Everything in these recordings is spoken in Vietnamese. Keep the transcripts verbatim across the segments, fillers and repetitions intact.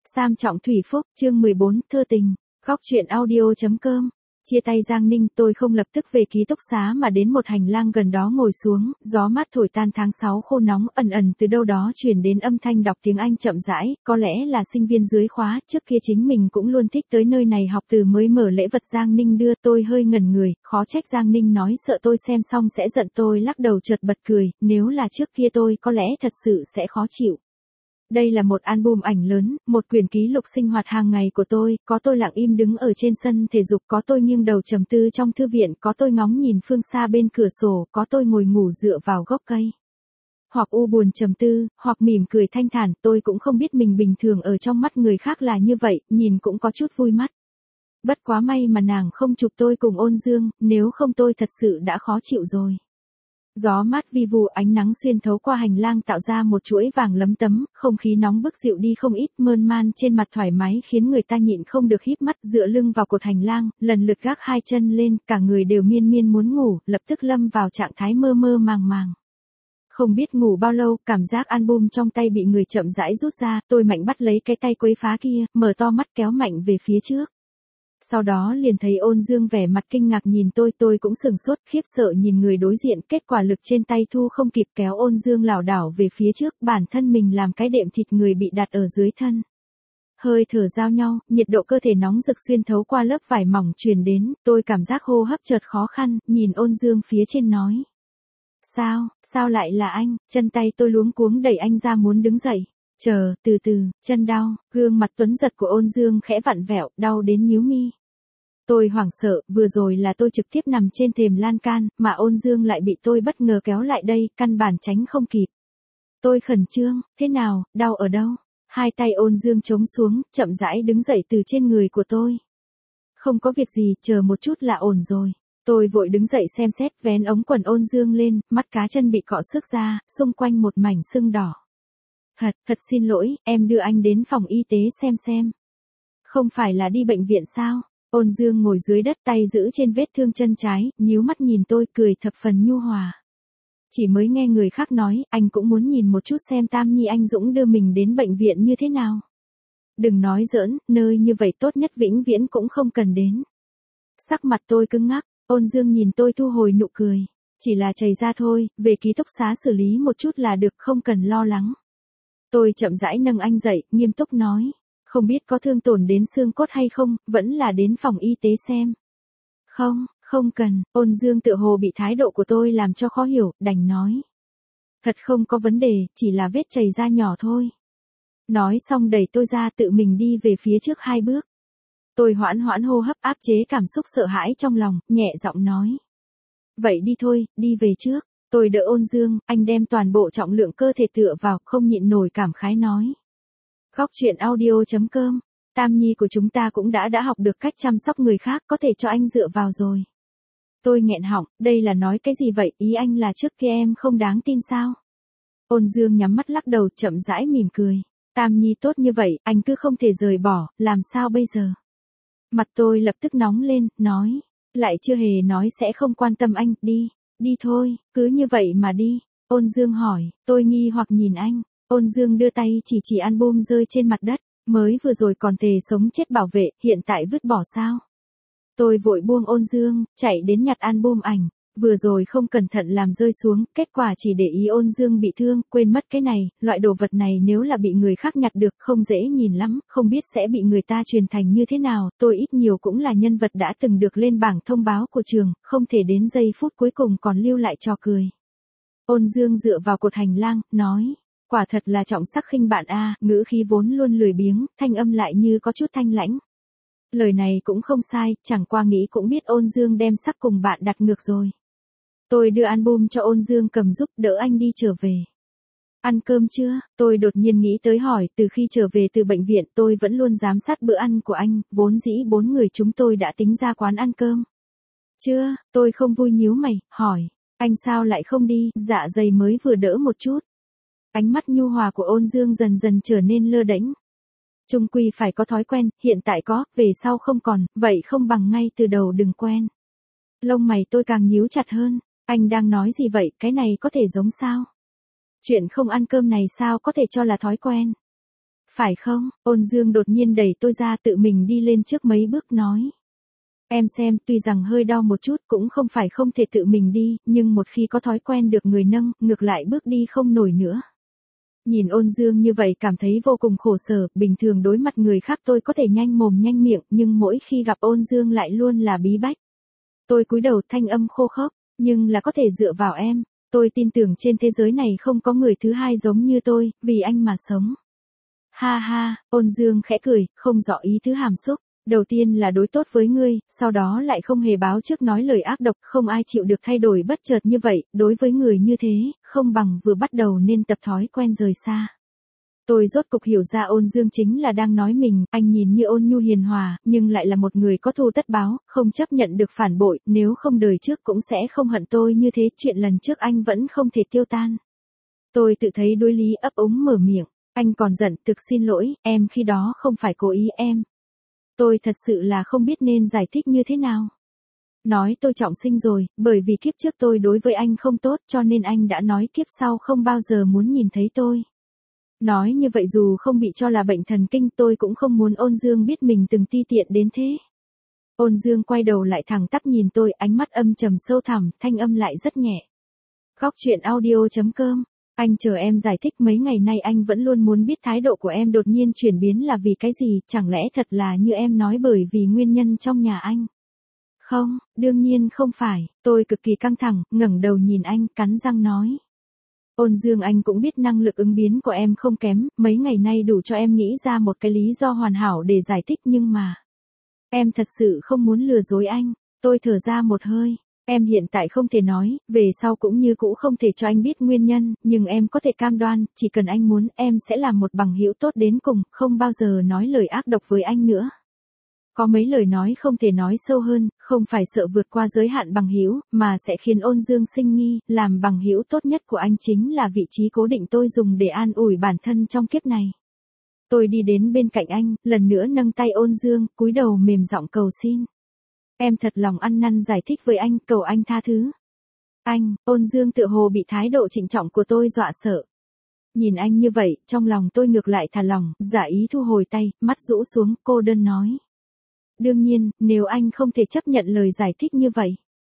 Sam Trọng Thủy Phúc, chương mười bốn, Thơ tình. Góc truyện audio chấm com. Chia tay Giang Ninh, tôi không lập tức về ký túc xá mà đến một hành lang gần đó ngồi xuống, gió mát thổi tan tháng sáu khô nóng, ẩn ẩn từ đâu đó truyền đến âm thanh đọc tiếng Anh chậm rãi, có lẽ là sinh viên dưới khóa, trước kia chính mình cũng luôn thích tới nơi này học từ mới mở lễ vật Giang Ninh đưa, tôi hơi ngẩn người, khó trách Giang Ninh nói sợ tôi xem xong sẽ giận, tôi lắc đầu chợt bật cười, nếu là trước kia tôi có lẽ thật sự sẽ khó chịu. Đây là một album ảnh lớn, một quyển ký lục sinh hoạt hàng ngày của tôi, có tôi lặng im đứng ở trên sân thể dục, có tôi nghiêng đầu trầm tư trong thư viện, có tôi ngóng nhìn phương xa bên cửa sổ, có tôi ngồi ngủ dựa vào gốc cây. Hoặc u buồn trầm tư, hoặc mỉm cười thanh thản, tôi cũng không biết mình bình thường ở trong mắt người khác là như vậy, nhìn cũng có chút vui mắt. Bất quá may mà nàng không chụp tôi cùng Ôn Dương, nếu không tôi thật sự đã khó chịu rồi. Gió mát vi vu, ánh nắng xuyên thấu qua hành lang tạo ra một chuỗi vàng lấm tấm, không khí nóng bức dịu đi không ít, mơn man trên mặt thoải mái khiến người ta nhịn không được híp mắt, dựa lưng vào cột hành lang, lần lượt gác hai chân lên, cả người đều miên miên muốn ngủ, lập tức lâm vào trạng thái mơ mơ màng màng. Không biết ngủ bao lâu, cảm giác album trong tay bị người chậm rãi rút ra, tôi mạnh bắt lấy cái tay quấy phá kia, mở to mắt kéo mạnh về phía trước. Sau đó liền thấy Ôn Dương vẻ mặt kinh ngạc nhìn tôi, tôi cũng sừng sốt, khiếp sợ nhìn người đối diện, kết quả lực trên tay thu không kịp kéo Ôn Dương lảo đảo về phía trước, bản thân mình làm cái đệm thịt người bị đặt ở dưới thân. Hơi thở giao nhau, nhiệt độ cơ thể nóng rực xuyên thấu qua lớp vải mỏng truyền đến, tôi cảm giác hô hấp chợt khó khăn, nhìn Ôn Dương phía trên nói. Sao, sao lại là anh, chân tay tôi luống cuống đẩy anh ra muốn đứng dậy. Chờ, từ từ, chân đau, gương mặt tuấn giật của Ôn Dương khẽ vặn vẹo, đau đến nhíu mi. Tôi hoảng sợ, vừa rồi là tôi trực tiếp nằm trên thềm lan can, mà Ôn Dương lại bị tôi bất ngờ kéo lại đây, căn bản tránh không kịp. Tôi khẩn trương, thế nào, đau ở đâu? Hai tay Ôn Dương chống xuống, chậm rãi đứng dậy từ trên người của tôi. Không có việc gì, chờ một chút là ổn rồi. Tôi vội đứng dậy xem xét, vén ống quần Ôn Dương lên, mắt cá chân bị cọ xước ra, xung quanh một mảnh sưng đỏ. Thật, thật xin lỗi, em đưa anh đến phòng y tế xem xem. Không phải là đi bệnh viện sao? Ôn Dương ngồi dưới đất tay giữ trên vết thương chân trái, nhíu mắt nhìn tôi cười thập phần nhu hòa. Chỉ mới nghe người khác nói, anh cũng muốn nhìn một chút xem Tam Nhi anh Dũng đưa mình đến bệnh viện như thế nào. Đừng nói giỡn, nơi như vậy tốt nhất vĩnh viễn cũng không cần đến. Sắc mặt tôi cứng ngắc, Ôn Dương nhìn tôi thu hồi nụ cười. Chỉ là chảy ra thôi, về ký túc xá xử lý một chút là được, không cần lo lắng. Tôi chậm rãi nâng anh dậy, nghiêm túc nói. Không biết có thương tổn đến xương cốt hay không, vẫn là đến phòng y tế xem. Không, không cần, Ôn Dương tựa hồ bị thái độ của tôi làm cho khó hiểu, đành nói. Thật không có vấn đề, chỉ là vết chảy ra nhỏ thôi. Nói xong đẩy tôi ra tự mình đi về phía trước hai bước. Tôi hoãn hoãn hô hấp áp chế cảm xúc sợ hãi trong lòng, nhẹ giọng nói. Vậy đi thôi, đi về trước. Tôi đỡ Ôn Dương, anh đem toàn bộ trọng lượng cơ thể tựa vào, không nhịn nổi cảm khái nói. Góc truyện audio chấm com. Tam Nhi của chúng ta cũng đã đã học được cách chăm sóc người khác, có thể cho anh dựa vào rồi. Tôi nghẹn họng, đây là nói cái gì vậy, ý anh là trước kia em không đáng tin sao? Ôn Dương nhắm mắt lắc đầu chậm rãi mỉm cười. Tam Nhi tốt như vậy, anh cứ không thể rời bỏ, làm sao bây giờ? Mặt tôi lập tức nóng lên, nói. Lại chưa hề nói sẽ không quan tâm anh, đi. Đi thôi, cứ như vậy mà đi. Ôn Dương hỏi, tôi nghi hoặc nhìn anh. Ôn Dương đưa tay chỉ chỉ album rơi trên mặt đất, mới vừa rồi còn thề sống chết bảo vệ, hiện tại vứt bỏ sao? Tôi vội buông Ôn Dương, chạy đến nhặt album ảnh, vừa rồi không cẩn thận làm rơi xuống, kết quả chỉ để ý Ôn Dương bị thương, quên mất cái này, loại đồ vật này nếu là bị người khác nhặt được không dễ nhìn lắm, không biết sẽ bị người ta truyền thành như thế nào, tôi ít nhiều cũng là nhân vật đã từng được lên bảng thông báo của trường, không thể đến giây phút cuối cùng còn lưu lại trò cười. Ôn Dương dựa vào cột hành lang, nói. Quả thật là trọng sắc khinh bạn a, ngữ khí vốn luôn lười biếng, thanh âm lại như có chút thanh lãnh. Lời này cũng không sai, chẳng qua nghĩ cũng biết Ôn Dương đem sắc cùng bạn đặt ngược rồi. Tôi đưa album cho Ôn Dương cầm giúp đỡ anh đi trở về. Ăn cơm chưa? Tôi đột nhiên nghĩ tới hỏi, từ khi trở về từ bệnh viện tôi vẫn luôn giám sát bữa ăn của anh, vốn dĩ bốn người chúng tôi đã tính ra quán ăn cơm. Chưa, tôi không vui nhíu mày, hỏi, anh sao lại không đi, dạ dày mới vừa đỡ một chút. Ánh mắt nhu hòa của Ôn Dương dần dần trở nên lơ đễnh. Chung quy phải có thói quen, hiện tại có, về sau không còn, vậy không bằng ngay từ đầu đừng quen. Lông mày tôi càng nhíu chặt hơn, anh đang nói gì vậy, cái này có thể giống sao? Chuyện không ăn cơm này sao có thể cho là thói quen? Phải không? Ôn Dương đột nhiên đẩy tôi ra tự mình đi lên trước mấy bước nói. Em xem, tuy rằng hơi đau một chút cũng không phải không thể tự mình đi, nhưng một khi có thói quen được người nâng, ngược lại bước đi không nổi nữa. Nhìn Ôn Dương như vậy cảm thấy vô cùng khổ sở, bình thường đối mặt người khác tôi có thể nhanh mồm nhanh miệng, nhưng mỗi khi gặp Ôn Dương lại luôn là bí bách. Tôi cúi đầu thanh âm khô khốc, nhưng là có thể dựa vào em, tôi tin tưởng trên thế giới này không có người thứ hai giống như tôi, vì anh mà sống. Ha ha, Ôn Dương khẽ cười, không rõ ý thứ hàm xúc. Đầu tiên là đối tốt với ngươi, sau đó lại không hề báo trước nói lời ác độc, không ai chịu được thay đổi bất chợt như vậy, đối với người như thế, không bằng vừa bắt đầu nên tập thói quen rời xa. Tôi rốt cục hiểu ra Ôn Dương chính là đang nói mình, anh nhìn như ôn nhu hiền hòa, nhưng lại là một người có thù tất báo, không chấp nhận được phản bội, nếu không đời trước cũng sẽ không hận tôi như thế, chuyện lần trước anh vẫn không thể tiêu tan. Tôi tự thấy đối lý ấp úng mở miệng, anh còn giận, thực xin lỗi, em khi đó không phải cố ý em. Tôi thật sự là không biết nên giải thích như thế nào. Nói tôi trọng sinh rồi, bởi vì kiếp trước tôi đối với anh không tốt cho nên anh đã nói kiếp sau không bao giờ muốn nhìn thấy tôi. Nói như vậy dù không bị cho là bệnh thần kinh tôi cũng không muốn Ôn Dương biết mình từng ti tiện đến thế. Ôn Dương quay đầu lại thẳng tắp nhìn tôi, ánh mắt âm trầm sâu thẳm, thanh âm lại rất nhẹ. Góc chuyện audio chấm com. Anh chờ em giải thích, mấy ngày nay anh vẫn luôn muốn biết thái độ của em đột nhiên chuyển biến là vì cái gì, chẳng lẽ thật là như em nói bởi vì nguyên nhân trong nhà anh? Không, đương nhiên không phải, tôi cực kỳ căng thẳng, ngẩng đầu nhìn anh, cắn răng nói. Ôn Dương, anh cũng biết năng lực ứng biến của em không kém, mấy ngày nay đủ cho em nghĩ ra một cái lý do hoàn hảo để giải thích, nhưng mà em thật sự không muốn lừa dối anh. Tôi thở ra một hơi. Em hiện tại không thể nói, về sau cũng như cũ không thể cho anh biết nguyên nhân, nhưng em có thể cam đoan, chỉ cần anh muốn, em sẽ làm một bằng hữu tốt đến cùng, không bao giờ nói lời ác độc với anh nữa. Có mấy lời nói không thể nói sâu hơn, không phải sợ vượt qua giới hạn bằng hữu, mà sẽ khiến Ôn Dương sinh nghi, làm bằng hữu tốt nhất của anh chính là vị trí cố định tôi dùng để an ủi bản thân trong kiếp này. Tôi đi đến bên cạnh anh, lần nữa nâng tay Ôn Dương, cúi đầu mềm giọng cầu xin. Em thật lòng ăn năn giải thích với anh, cầu anh tha thứ. Anh, Ôn Dương tựa hồ bị thái độ trịnh trọng của tôi dọa sợ. Nhìn anh như vậy, trong lòng tôi ngược lại thả lỏng, giả ý thu hồi tay, mắt rũ xuống, cô đơn nói. Đương nhiên, nếu anh không thể chấp nhận lời giải thích như vậy.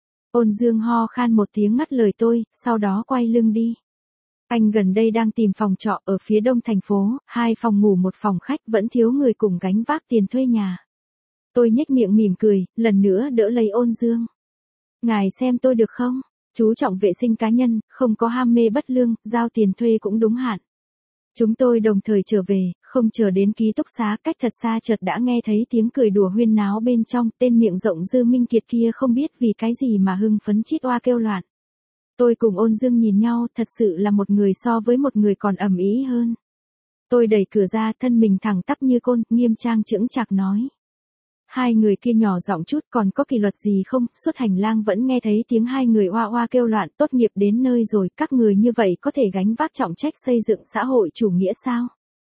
Ôn Dương ho khan một tiếng ngắt lời tôi, sau đó quay lưng đi. Anh gần đây đang tìm phòng trọ ở phía đông thành phố, hai phòng ngủ một phòng khách, vẫn thiếu người cùng gánh vác tiền thuê nhà. Tôi nhếch miệng mỉm cười, lần nữa đỡ lấy Ôn Dương. Ngài xem tôi được không? Chú trọng vệ sinh cá nhân, không có ham mê bất lương, giao tiền thuê cũng đúng hạn. Chúng tôi đồng thời trở về, không chờ đến ký túc xá, cách thật xa chợt đã nghe thấy tiếng cười đùa huyên náo bên trong, tên miệng rộng Dư Minh Kiệt kia không biết vì cái gì mà hưng phấn chít oa kêu loạn. Tôi cùng Ôn Dương nhìn nhau, thật sự là một người so với một người còn ầm ĩ hơn. Tôi đẩy cửa ra, thân mình thẳng tắp như côn, nghiêm trang chững chạc nói. Hai người kia nhỏ giọng chút, còn có kỷ luật gì không? Suốt hành lang vẫn nghe thấy tiếng hai người oa oa kêu loạn, tốt nghiệp đến nơi rồi, các người như vậy có thể gánh vác trọng trách xây dựng xã hội chủ nghĩa sao?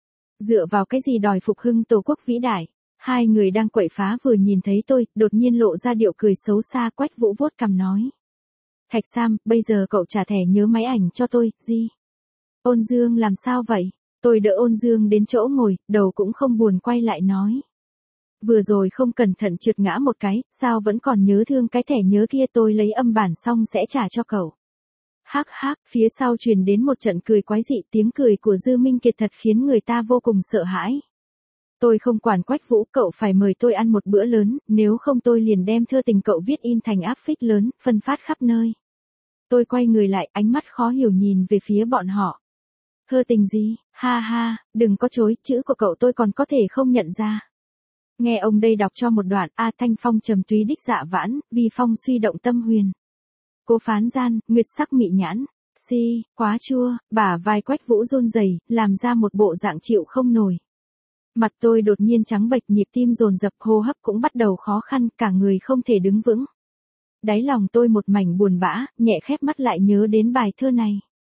Dựa vào cái gì đòi phục hưng tổ quốc vĩ đại? Hai người đang quậy phá vừa nhìn thấy tôi, đột nhiên lộ ra điệu cười xấu xa, Quách Vũ vuốt cằm nói. Thạch Sam, bây giờ cậu trả thẻ nhớ máy ảnh cho tôi, gì? Ôn Dương làm sao vậy? Tôi đỡ Ôn Dương đến chỗ ngồi, đầu cũng không buồn quay lại nói. Vừa rồi không cẩn thận trượt ngã một cái, sao vẫn còn nhớ thương cái thẻ nhớ kia, tôi lấy âm bản xong sẽ trả cho cậu. Hắc hắc, phía sau truyền đến một trận cười quái dị, tiếng cười của Dư Minh Kiệt thật khiến người ta vô cùng sợ hãi. Tôi không quản Quách Vũ, cậu phải mời tôi ăn một bữa lớn, nếu không tôi liền đem thơ tình cậu viết in thành áp phích lớn, phân phát khắp nơi. Tôi quay người lại, ánh mắt khó hiểu nhìn về phía bọn họ. Thơ tình gì? Ha ha, đừng có chối, chữ của cậu tôi còn có thể không nhận ra. Nghe ông đây đọc cho một đoạn, A Thanh Phong trầm túy đích dạ vãn, vi phong suy động tâm huyền. Cố phán gian, nguyệt sắc mị nhãn, si, quá chua, bả vai Quách Vũ run rẩy, làm ra một bộ dạng chịu không nổi. Mặt tôi đột nhiên trắng bệch, nhịp tim dồn dập, hô hấp cũng bắt đầu khó khăn, cả người không thể đứng vững. Đáy lòng tôi một mảnh buồn bã, nhẹ khép mắt lại nhớ đến bài thơ này.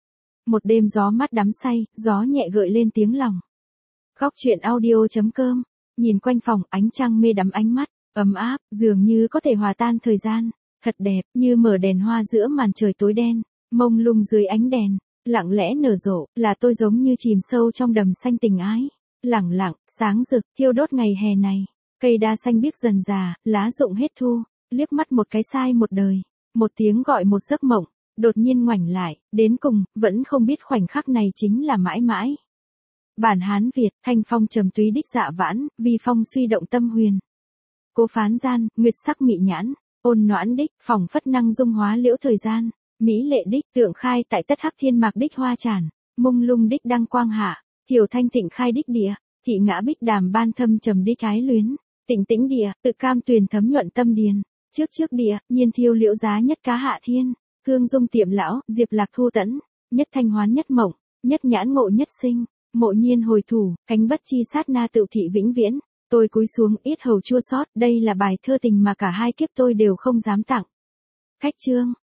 Một đêm gió mát đắm say, gió nhẹ gợi lên tiếng lòng. Góc chuyện audio chấm com. Nhìn quanh phòng, ánh trăng mê đắm ánh mắt, ấm áp, dường như có thể hòa tan thời gian, thật đẹp, như mở đèn hoa giữa màn trời tối đen, mông lung dưới ánh đèn, lặng lẽ nở rộ, là tôi giống như chìm sâu trong đầm xanh tình ái. Lẳng lặng, sáng rực, thiêu đốt ngày hè này. Cây đa xanh biếc dần già, lá rụng hết thu, liếc mắt một cái sai một đời. Một tiếng gọi một giấc mộng, đột nhiên ngoảnh lại, đến cùng, vẫn không biết khoảnh khắc này chính là mãi mãi. Bản Hán Việt, thanh phong trầm túy đích dạ vãn, vi phong suy động tâm huyền. Cố phán gian, nguyệt sắc mị nhãn, ôn noãn đích, phỏng phất năng dung hóa liễu thời gian. Mỹ lệ đích, tượng khai tại tất hắc thiên mạc đích hoa tràn, mông lung đích đăng quang hạ, thiểu thanh thịnh khai đích địa, thị ngã bích đàm ban thâm trầm đích ái luyến, tịnh tĩnh địa, tự cam tuyền thấm nhuận tâm điền, trước trước địa, nhiên thiêu liễu giá nhất cá hạ thiên, cương dung tiệm lão, diệp lạc thu tẫn, nhất thanh hoán nhất mộng, nhất nhãn ngộ nhất sinh, mộ nhiên hồi thủ, cánh bất chi sát na tự thị vĩnh viễn, tôi cúi xuống yết hầu chua xót, đây là bài thơ tình mà cả hai kiếp tôi đều không dám tặng. Khách chương